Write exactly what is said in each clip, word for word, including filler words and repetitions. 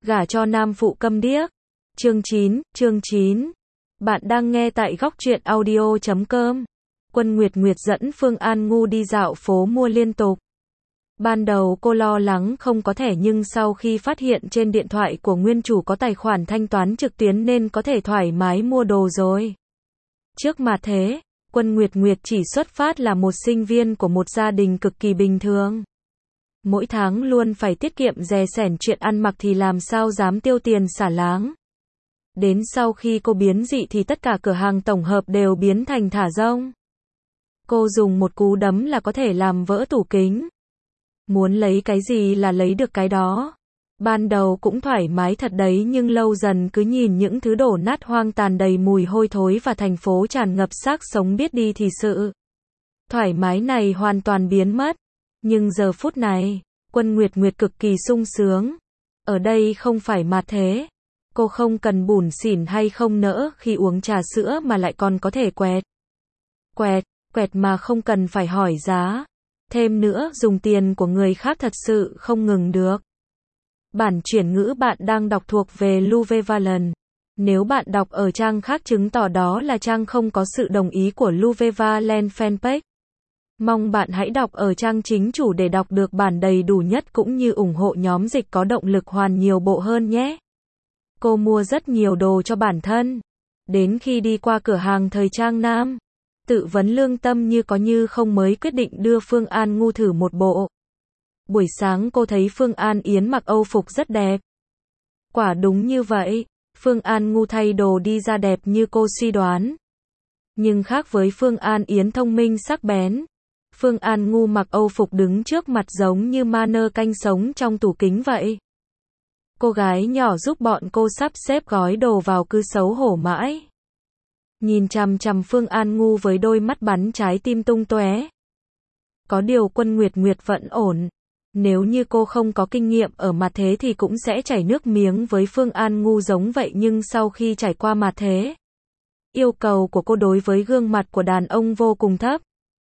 Gả cho nam phụ câm điếc. Chương chín, chương chín. Bạn đang nghe tại góc truyện audio chấm com. Quân Nguyệt Nguyệt dẫn Phương An Ngu đi dạo phố mua liên tục. Ban đầu cô lo lắng không có thẻ, nhưng sau khi phát hiện trên điện thoại của nguyên chủ có tài khoản thanh toán trực tuyến nên có thể thoải mái mua đồ rồi. Trước mà thế, Quân Nguyệt Nguyệt chỉ xuất phát là một sinh viên của một gia đình cực kỳ bình thường. Mỗi tháng luôn phải tiết kiệm dè sẻn chuyện ăn mặc thì làm sao dám tiêu tiền xả láng. Đến sau khi cô biến dị thì tất cả cửa hàng tổng hợp đều biến thành thả rông. Cô dùng một cú đấm là có thể làm vỡ tủ kính. Muốn lấy cái gì là lấy được cái đó. Ban đầu cũng thoải mái thật đấy, nhưng lâu dần cứ nhìn những thứ đổ nát hoang tàn đầy mùi hôi thối và thành phố tràn ngập xác sống biết đi thì sự thoải mái này hoàn toàn biến mất. Nhưng giờ phút này, Quân Nguyệt Nguyệt cực kỳ sung sướng. Ở đây không phải mà thế. Cô không cần bủn xỉn hay không nỡ khi uống trà sữa mà lại còn có thể quẹt. Quẹt, quẹt mà không cần phải hỏi giá. Thêm nữa, dùng tiền của người khác thật sự không ngừng được. Bản chuyển ngữ bạn đang đọc thuộc về Luvevalent. Nếu bạn đọc ở trang khác chứng tỏ đó là trang không có sự đồng ý của Luvevalent fanpage. Mong bạn hãy đọc ở trang chính chủ để đọc được bản đầy đủ nhất cũng như ủng hộ nhóm dịch có động lực hoàn nhiều bộ hơn nhé. Cô mua rất nhiều đồ cho bản thân. Đến khi đi qua cửa hàng thời trang nam, tự vấn lương tâm như có như không mới quyết định đưa Phương An Ngu thử một bộ. Buổi sáng cô thấy Phương An Yến mặc Âu phục rất đẹp. Quả đúng như vậy, Phương An Ngu thay đồ đi ra đẹp như cô suy đoán. Nhưng khác với Phương An Yến thông minh sắc bén, Phương An Ngu mặc Âu phục đứng trước mặt giống như ma nơ canh sống trong tủ kính vậy. Cô gái nhỏ giúp bọn cô sắp xếp gói đồ vào cứ xấu hổ mãi. Nhìn chằm chằm Phương An Ngu với đôi mắt bắn trái tim tung tóe. Có điều Quân Nguyệt Nguyệt vẫn ổn. Nếu như cô không có kinh nghiệm ở mặt thế thì cũng sẽ chảy nước miếng với Phương An Ngu giống vậy, nhưng sau khi trải qua mặt thế, yêu cầu của cô đối với gương mặt của đàn ông vô cùng thấp.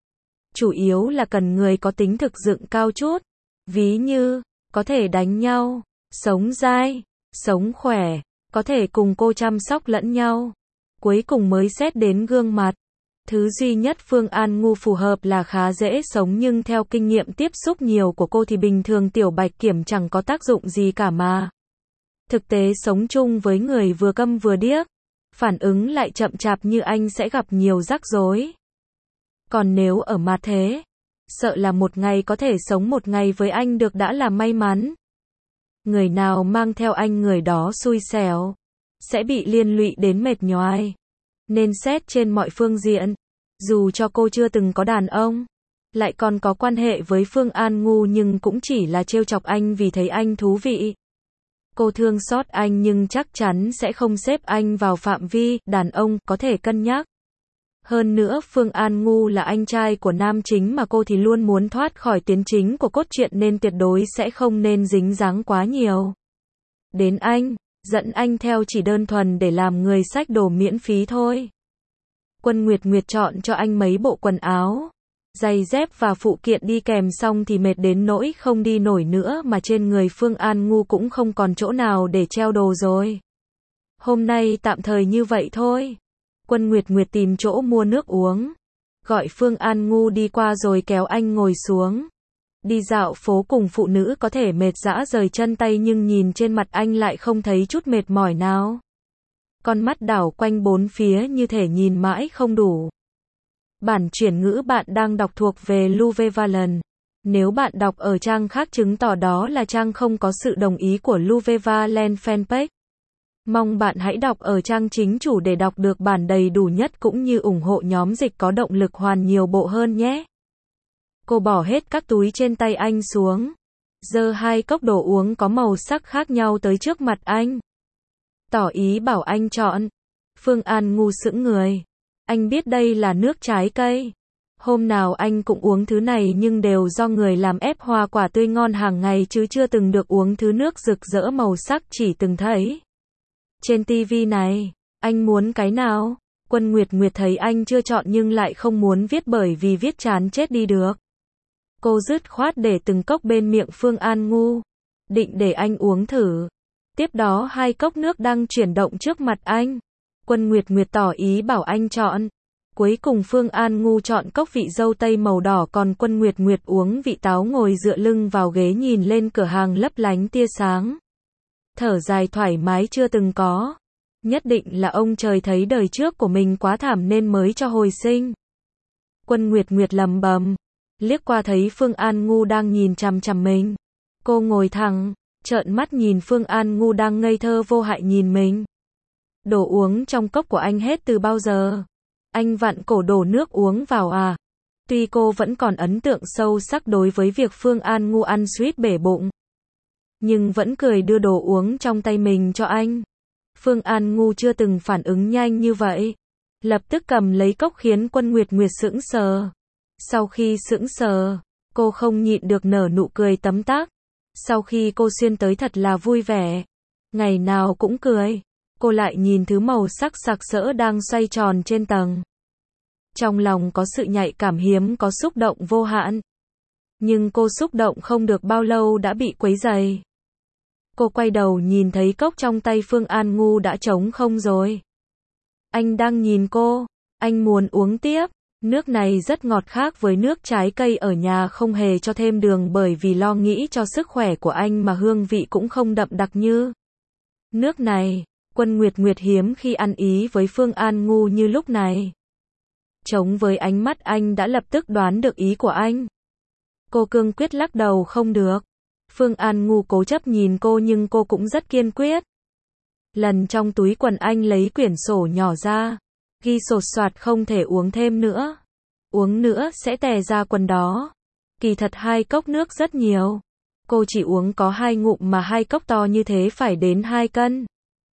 Chủ yếu là cần người có tính thực dụng cao chút. Ví như, có thể đánh nhau, sống dai, sống khỏe, có thể cùng cô chăm sóc lẫn nhau. Cuối cùng mới xét đến gương mặt. Thứ duy nhất Phương An Ngu phù hợp là khá dễ sống, nhưng theo kinh nghiệm tiếp xúc nhiều của cô thì bình thường tiểu bạch kiểm chẳng có tác dụng gì cả mà. Thực tế sống chung với người vừa câm vừa điếc, phản ứng lại chậm chạp như anh sẽ gặp nhiều rắc rối. Còn nếu ở mặt thế, sợ là một ngày có thể sống một ngày với anh được đã là may mắn. Người nào mang theo anh người đó xui xẻo, sẽ bị liên lụy đến mệt nhoài. Nên xét trên mọi phương diện, dù cho cô chưa từng có đàn ông, lại còn có quan hệ với Phương An Ngu, nhưng cũng chỉ là trêu chọc anh vì thấy anh thú vị. Cô thương xót anh nhưng chắc chắn sẽ không xếp anh vào phạm vi đàn ông có thể cân nhắc. Hơn nữa Phương An Ngu là anh trai của nam chính mà cô thì luôn muốn thoát khỏi tuyến chính của cốt truyện nên tuyệt đối sẽ không nên dính dáng quá nhiều đến anh, dẫn anh theo chỉ đơn thuần để làm người xách đồ miễn phí thôi. Quân Nguyệt Nguyệt chọn cho anh mấy bộ quần áo, giày dép và phụ kiện đi kèm xong thì mệt đến nỗi không đi nổi nữa, mà trên người Phương An Ngu cũng không còn chỗ nào để treo đồ rồi. Hôm nay tạm thời như vậy thôi. Quân Nguyệt Nguyệt tìm chỗ mua nước uống, gọi Phương An Ngu đi qua rồi kéo anh ngồi xuống. Đi dạo phố cùng phụ nữ có thể mệt rã rời chân tay, nhưng nhìn trên mặt anh lại không thấy chút mệt mỏi nào. Con mắt đảo quanh bốn phía như thể nhìn mãi không đủ. Bản chuyển ngữ bạn đang đọc thuộc về Luvevalent. Nếu bạn đọc ở trang khác chứng tỏ đó là trang không có sự đồng ý của Luvevalent fanpage. Mong bạn hãy đọc ở trang chính chủ để đọc được bản đầy đủ nhất cũng như ủng hộ nhóm dịch có động lực hoàn nhiều bộ hơn nhé. Cô bỏ hết các túi trên tay anh xuống, giơ hai cốc đồ uống có màu sắc khác nhau tới trước mặt anh, tỏ ý bảo anh chọn. Phương An Ngu sững người. Anh biết đây là nước trái cây. Hôm nào anh cũng uống thứ này nhưng đều do người làm ép hoa quả tươi ngon hàng ngày chứ chưa từng được uống thứ nước rực rỡ màu sắc chỉ từng thấy trên tivi này. Anh muốn cái nào? Quân Nguyệt Nguyệt thấy anh chưa chọn nhưng lại không muốn viết bởi vì viết chán chết đi được. Cô dứt khoát để từng cốc bên miệng Phương An Ngu, định để anh uống thử. Tiếp đó hai cốc nước đang chuyển động trước mặt anh. Quân Nguyệt Nguyệt tỏ ý bảo anh chọn. Cuối cùng Phương An Ngu chọn cốc vị dâu tây màu đỏ, còn Quân Nguyệt Nguyệt uống vị táo, ngồi dựa lưng vào ghế nhìn lên cửa hàng lấp lánh tia sáng. Thở dài thoải mái chưa từng có. Nhất định là ông trời thấy đời trước của mình quá thảm nên mới cho hồi sinh. Quân Nguyệt Nguyệt lầm bầm. Liếc qua thấy Phương An Ngu đang nhìn chằm chằm mình. Cô ngồi thẳng, trợn mắt nhìn Phương An Ngu đang ngây thơ vô hại nhìn mình. Đồ uống trong cốc của anh hết từ bao giờ? Anh vặn cổ đổ nước uống vào à? Tuy cô vẫn còn ấn tượng sâu sắc đối với việc Phương An Ngu ăn suýt bể bụng, nhưng vẫn cười đưa đồ uống trong tay mình cho anh. Phương An Ngu chưa từng phản ứng nhanh như vậy. Lập tức cầm lấy cốc khiến Quân Nguyệt Nguyệt sững sờ. Sau khi sững sờ, cô không nhịn được nở nụ cười tấm tắc. Sau khi cô xuyên tới thật là vui vẻ. Ngày nào cũng cười. Cô lại nhìn thứ màu sắc sặc sỡ đang xoay tròn trên tầng. Trong lòng có sự nhạy cảm hiếm có, xúc động vô hạn. Nhưng cô xúc động không được bao lâu đã bị quấy rầy. Cô quay đầu nhìn thấy cốc trong tay Phương An Ngu đã trống không rồi. Anh đang nhìn cô. Anh muốn uống tiếp. Nước này rất ngọt, khác với nước trái cây ở nhà, không hề cho thêm đường bởi vì lo nghĩ cho sức khỏe của anh, mà hương vị cũng không đậm đặc như nước này. Quân Nguyệt Nguyệt hiếm khi ăn ý với Phương An Ngu như lúc này. Chống với ánh mắt anh đã lập tức đoán được ý của anh. Cô cương quyết lắc đầu không được. Phương An Ngu cố chấp nhìn cô nhưng cô cũng rất kiên quyết. Lần trong túi quần anh lấy quyển sổ nhỏ ra. Ghi sột soạt không thể uống thêm nữa. Uống nữa sẽ tè ra quần đó. Kỳ thật hai cốc nước rất nhiều. Cô chỉ uống có hai ngụm mà hai cốc to như thế phải đến hai cân.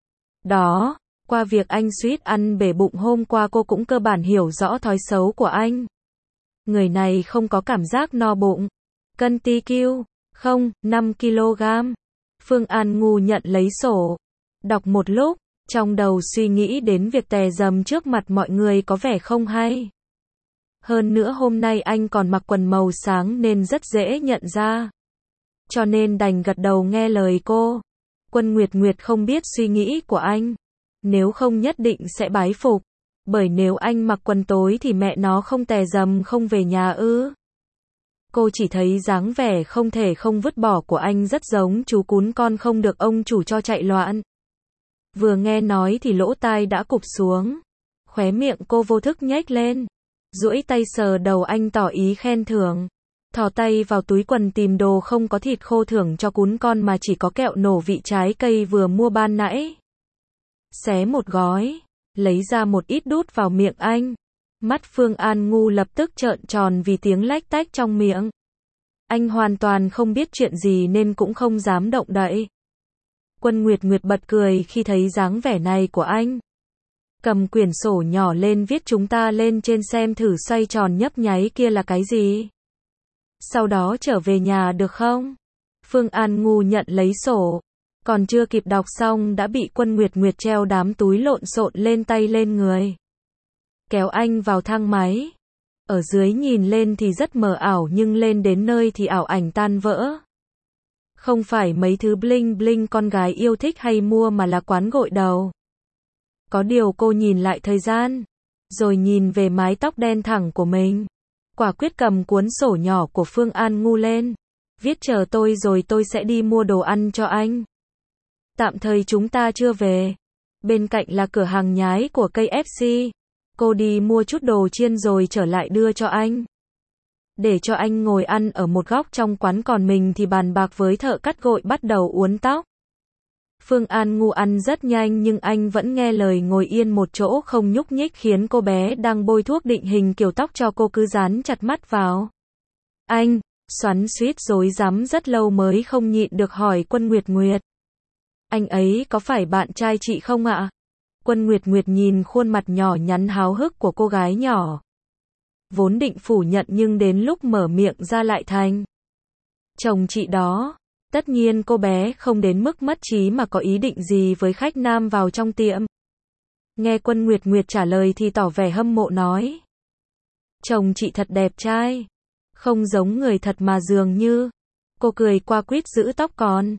Đó, qua việc anh suýt ăn bể bụng hôm qua cô cũng cơ bản hiểu rõ thói xấu của anh. Người này không có cảm giác no bụng. Cân ti kiu, không, năm ki lô gam. Phương An Ngu nhận lấy sổ. Đọc một lúc, trong đầu suy nghĩ đến việc tè dầm trước mặt mọi người có vẻ không hay. Hơn nữa hôm nay anh còn mặc quần màu sáng nên rất dễ nhận ra. Cho nên đành gật đầu nghe lời cô. Quân Nguyệt Nguyệt không biết suy nghĩ của anh. Nếu không nhất định sẽ bái phục. Bởi nếu anh mặc quần tối thì mẹ nó không tè dầm không về nhà ư. Cô chỉ thấy dáng vẻ không thể không vứt bỏ của anh rất giống chú cún con không được ông chủ cho chạy loạn. Vừa nghe nói thì lỗ tai đã cụp xuống. Khóe miệng cô vô thức nhếch lên. Duỗi tay sờ đầu anh tỏ ý khen thưởng. Thò tay vào túi quần tìm đồ không có thịt khô thưởng cho cún con mà chỉ có kẹo nổ vị trái cây vừa mua ban nãy. Xé một gói, lấy ra một ít đút vào miệng anh. Mắt Phương An Ngu lập tức trợn tròn vì tiếng lách tách trong miệng. Anh hoàn toàn không biết chuyện gì nên cũng không dám động đậy. Quân Nguyệt Nguyệt bật cười khi thấy dáng vẻ này của anh. Cầm quyển sổ nhỏ lên viết chúng ta lên trên xem thử, xoay tròn nhấp nháy kia là cái gì. Sau đó trở về nhà được không? Phương An Ngu nhận lấy sổ. Còn chưa kịp đọc xong đã bị Quân Nguyệt Nguyệt treo đám túi lộn xộn lên tay lên người. Kéo anh vào thang máy. Ở dưới nhìn lên thì rất mờ ảo nhưng lên đến nơi thì ảo ảnh tan vỡ. Không phải mấy thứ bling bling con gái yêu thích hay mua mà là quán gội đầu. Có điều cô nhìn lại thời gian. Rồi nhìn về mái tóc đen thẳng của mình. Quả quyết cầm cuốn sổ nhỏ của Phương An Ngu lên. Viết chờ tôi rồi tôi sẽ đi mua đồ ăn cho anh. Tạm thời chúng ta chưa về. Bên cạnh là cửa hàng nhái của ca ép xê. Cô đi mua chút đồ chiên rồi trở lại đưa cho anh. Để cho anh ngồi ăn ở một góc trong quán, còn mình thì bàn bạc với thợ cắt gội bắt đầu uốn tóc. Phương An Ngu ăn rất nhanh nhưng anh vẫn nghe lời ngồi yên một chỗ không nhúc nhích, khiến cô bé đang bôi thuốc định hình kiểu tóc cho cô cứ dán chặt mắt vào. Anh, xoắn xuýt rối rắm rất lâu mới không nhịn được hỏi Quân Nguyệt Nguyệt. Anh ấy có phải bạn trai chị không ạ? Quân Nguyệt Nguyệt nhìn khuôn mặt nhỏ nhắn háo hức của cô gái nhỏ. Vốn định phủ nhận nhưng đến lúc mở miệng ra lại thành chồng chị đó. Tất nhiên cô bé không đến mức mất trí mà có ý định gì với khách nam vào trong tiệm. Nghe Quân Nguyệt Nguyệt trả lời thì tỏ vẻ hâm mộ nói. Chồng chị thật đẹp trai. Không giống người thật mà dường như. Cô cười qua quýt giữ tóc còn.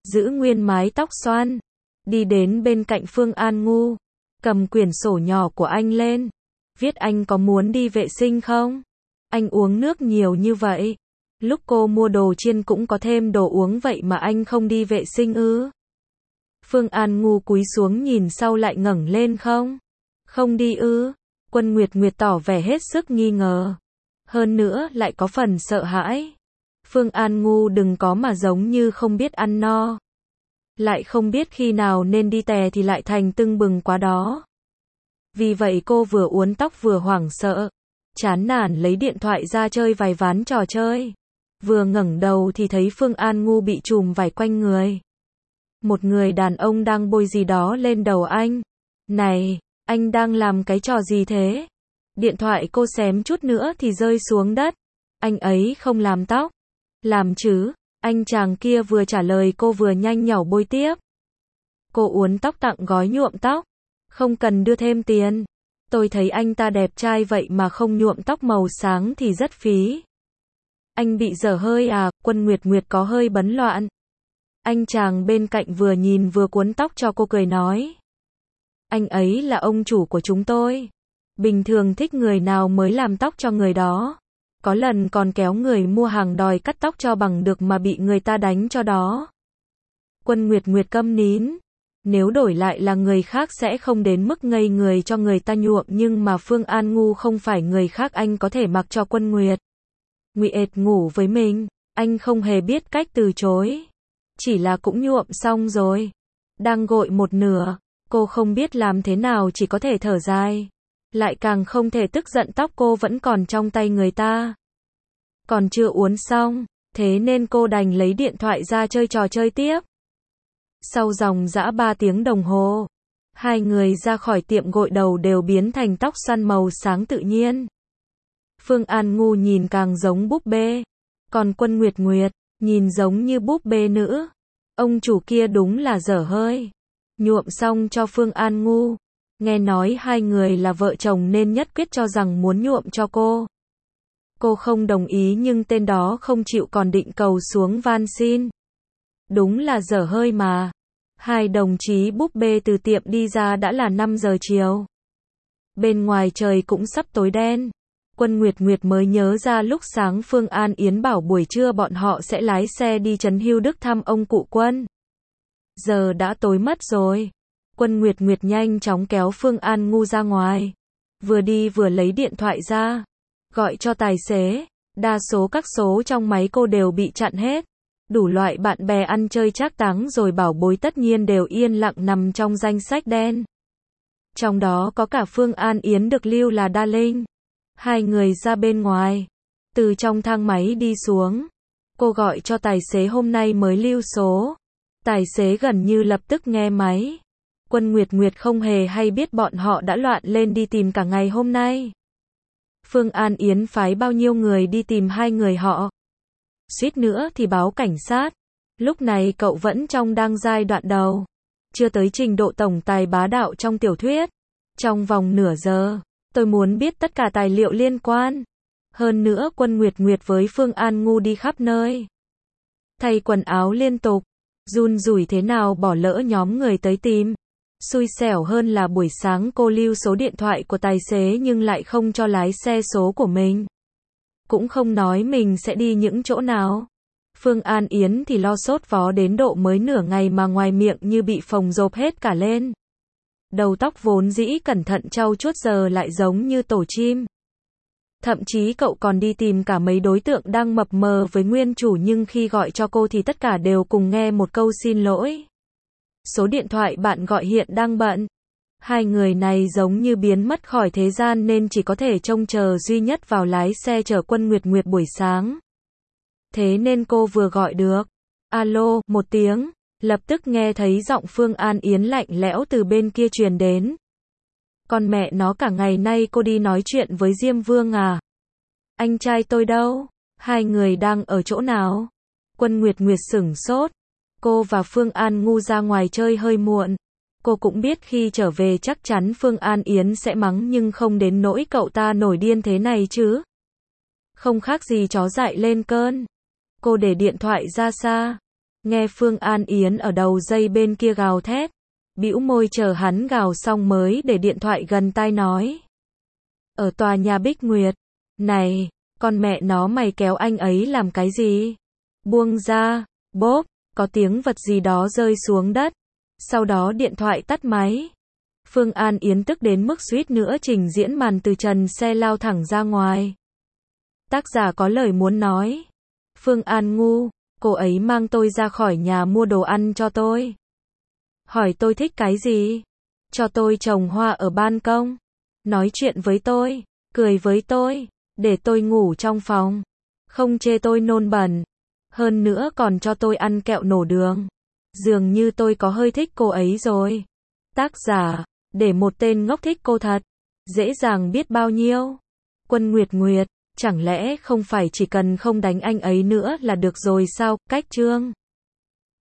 giữ nguyên mái tóc xoăn, đi đến bên cạnh Phương An Ngu, cầm quyển sổ nhỏ của anh lên, viết anh có muốn đi vệ sinh không? Anh uống nước nhiều như vậy, lúc cô mua đồ chiên cũng có thêm đồ uống vậy mà anh không đi vệ sinh ư? Phương An Ngu cúi xuống nhìn sau lại ngẩng lên không? Không đi ư? Quân Nguyệt Nguyệt tỏ vẻ hết sức nghi ngờ. Hơn nữa lại có phần sợ hãi. Phương An Ngu đừng có mà giống như không biết ăn no. Lại không biết khi nào nên đi tè thì lại thành tưng bừng quá đó. Vì vậy cô vừa uốn tóc vừa hoảng sợ. Chán nản lấy điện thoại ra chơi vài ván trò chơi. Vừa ngẩng đầu thì thấy Phương An Ngu bị trùm vải quanh người. Một người đàn ông đang bôi gì đó lên đầu anh. Này, anh đang làm cái trò gì thế? Điện thoại cô xém chút nữa thì rơi xuống đất. Anh ấy không làm tóc. Làm chứ, anh chàng kia vừa trả lời cô vừa nhanh nhảu bôi tiếp. Cô uốn tóc tặng gói nhuộm tóc. Không cần đưa thêm tiền. Tôi thấy anh ta đẹp trai vậy mà không nhuộm tóc màu sáng thì rất phí. Anh bị dở hơi à? Quân Nguyệt Nguyệt có hơi bấn loạn. Anh chàng bên cạnh vừa nhìn vừa cuốn tóc cho cô cười nói. Anh ấy là ông chủ của chúng tôi. Bình thường thích người nào mới làm tóc cho người đó. Có lần còn kéo người mua hàng đòi cắt tóc cho bằng được mà bị người ta đánh cho đó. Quân Nguyệt Nguyệt câm nín. Nếu đổi lại là người khác sẽ không đến mức ngây người cho người ta nhuộm, nhưng mà Phương An Ngu không phải người khác, anh có thể mặc cho Quân Nguyệt Nguyệt ngủ với mình. Anh không hề biết cách từ chối. Chỉ là cũng nhuộm xong rồi. Đang gội một nửa. Cô không biết làm thế nào, chỉ có thể thở dài. Lại càng không thể tức giận, tóc cô vẫn còn trong tay người ta. Còn chưa uốn xong. Thế nên cô đành lấy điện thoại ra chơi trò chơi tiếp. Sau dòng dã ba tiếng đồng hồ, hai người ra khỏi tiệm gội đầu đều biến thành tóc xoăn màu sáng tự nhiên. Phương An Ngu nhìn càng giống búp bê. Còn Quân Nguyệt Nguyệt, nhìn giống như búp bê nữ. Ông chủ kia đúng là dở hơi. Nhuộm xong cho Phương An Ngu. Nghe nói hai người là vợ chồng nên nhất quyết cho rằng muốn nhuộm cho cô. Cô không đồng ý nhưng tên đó không chịu còn định cầu xuống van xin. Đúng là dở hơi mà. Hai đồng chí búp bê từ tiệm đi ra đã là năm giờ chiều. Bên ngoài trời cũng sắp tối đen. Quân Nguyệt Nguyệt mới nhớ ra lúc sáng Phương An Yến bảo buổi trưa bọn họ sẽ lái xe đi Trấn Hưu Đức thăm ông cụ Quân. Giờ đã tối mất rồi. Quân Nguyệt Nguyệt nhanh chóng kéo Phương An Ngu ra ngoài. Vừa đi vừa lấy điện thoại ra. Gọi cho tài xế. Đa số các số trong máy cô đều bị chặn hết. Đủ loại bạn bè ăn chơi trác táng rồi bảo bối tất nhiên đều yên lặng nằm trong danh sách đen. Trong đó có cả Phương An Yến được lưu là Đa Linh. Hai người ra bên ngoài. Từ trong thang máy đi xuống. Cô gọi cho tài xế hôm nay mới lưu số. Tài xế gần như lập tức nghe máy. Quân Nguyệt Nguyệt không hề hay biết bọn họ đã loạn lên đi tìm cả ngày hôm nay. Phương An Yến phái bao nhiêu người đi tìm hai người họ. Suýt nữa thì báo cảnh sát. Lúc này cậu vẫn trong đang giai đoạn đầu. Chưa tới trình độ tổng tài bá đạo trong tiểu thuyết. Trong vòng nửa giờ, tôi muốn biết tất cả tài liệu liên quan. Hơn nữa Quân Nguyệt Nguyệt với Phương An Ngu đi khắp nơi. Thay quần áo liên tục. Run rủi thế nào bỏ lỡ nhóm người tới tìm. Xui xẻo hơn là buổi sáng cô lưu số điện thoại của tài xế nhưng lại không cho lái xe số của mình. Cũng không nói mình sẽ đi những chỗ nào. Phương An Yến thì lo sốt vó đến độ mới nửa ngày mà ngoài miệng như bị phồng rộp hết cả lên. Đầu tóc vốn dĩ cẩn thận trau chuốt giờ lại giống như tổ chim. Thậm chí cậu còn đi tìm cả mấy đối tượng đang mập mờ với nguyên chủ, nhưng khi gọi cho cô thì tất cả đều cùng nghe một câu xin lỗi. Số điện thoại bạn gọi hiện đang bận. Hai người này giống như biến mất khỏi thế gian nên chỉ có thể trông chờ duy nhất vào lái xe chở Quân Nguyệt Nguyệt buổi sáng. Thế nên cô vừa gọi được alo một tiếng, lập tức nghe thấy giọng Phương An Yến lạnh lẽo từ bên kia truyền đến. Con mẹ nó, cả ngày nay cô đi nói chuyện với Diêm Vương à? Anh trai tôi đâu? Hai người đang ở chỗ nào? Quân Nguyệt Nguyệt sửng sốt. Cô và Phương An Ngu ra ngoài chơi hơi muộn. Cô cũng biết khi trở về chắc chắn Phương An Yến sẽ mắng nhưng không đến nỗi cậu ta nổi điên thế này chứ. Không khác gì chó dại lên cơn. Cô để điện thoại ra xa. Nghe Phương An Yến ở đầu dây bên kia gào thét, bĩu môi chờ hắn gào xong mới để điện thoại gần tai nói. Ở tòa nhà Bích Nguyệt. Này, con mẹ nó mày kéo anh ấy làm cái gì? Buông ra, bốp, có tiếng vật gì đó rơi xuống đất. Sau đó điện thoại tắt máy. Phương An Yến tức đến mức suýt nữa trình diễn màn từ trần xe lao thẳng ra ngoài. Tác giả có lời muốn nói. Phương An ngu, cô ấy mang tôi ra khỏi nhà mua đồ ăn cho tôi. Hỏi tôi thích cái gì? Cho tôi trồng hoa ở ban công. Nói chuyện với tôi, cười với tôi, để tôi ngủ trong phòng. Không chê tôi nôn bẩn. Hơn nữa còn cho tôi ăn kẹo nổ đường. Dường như tôi có hơi thích cô ấy rồi. Tác giả, để một tên ngốc thích cô thật. Dễ dàng biết bao nhiêu. Quân Nguyệt Nguyệt, chẳng lẽ không phải chỉ cần không đánh anh ấy nữa là được rồi sao? Cách chương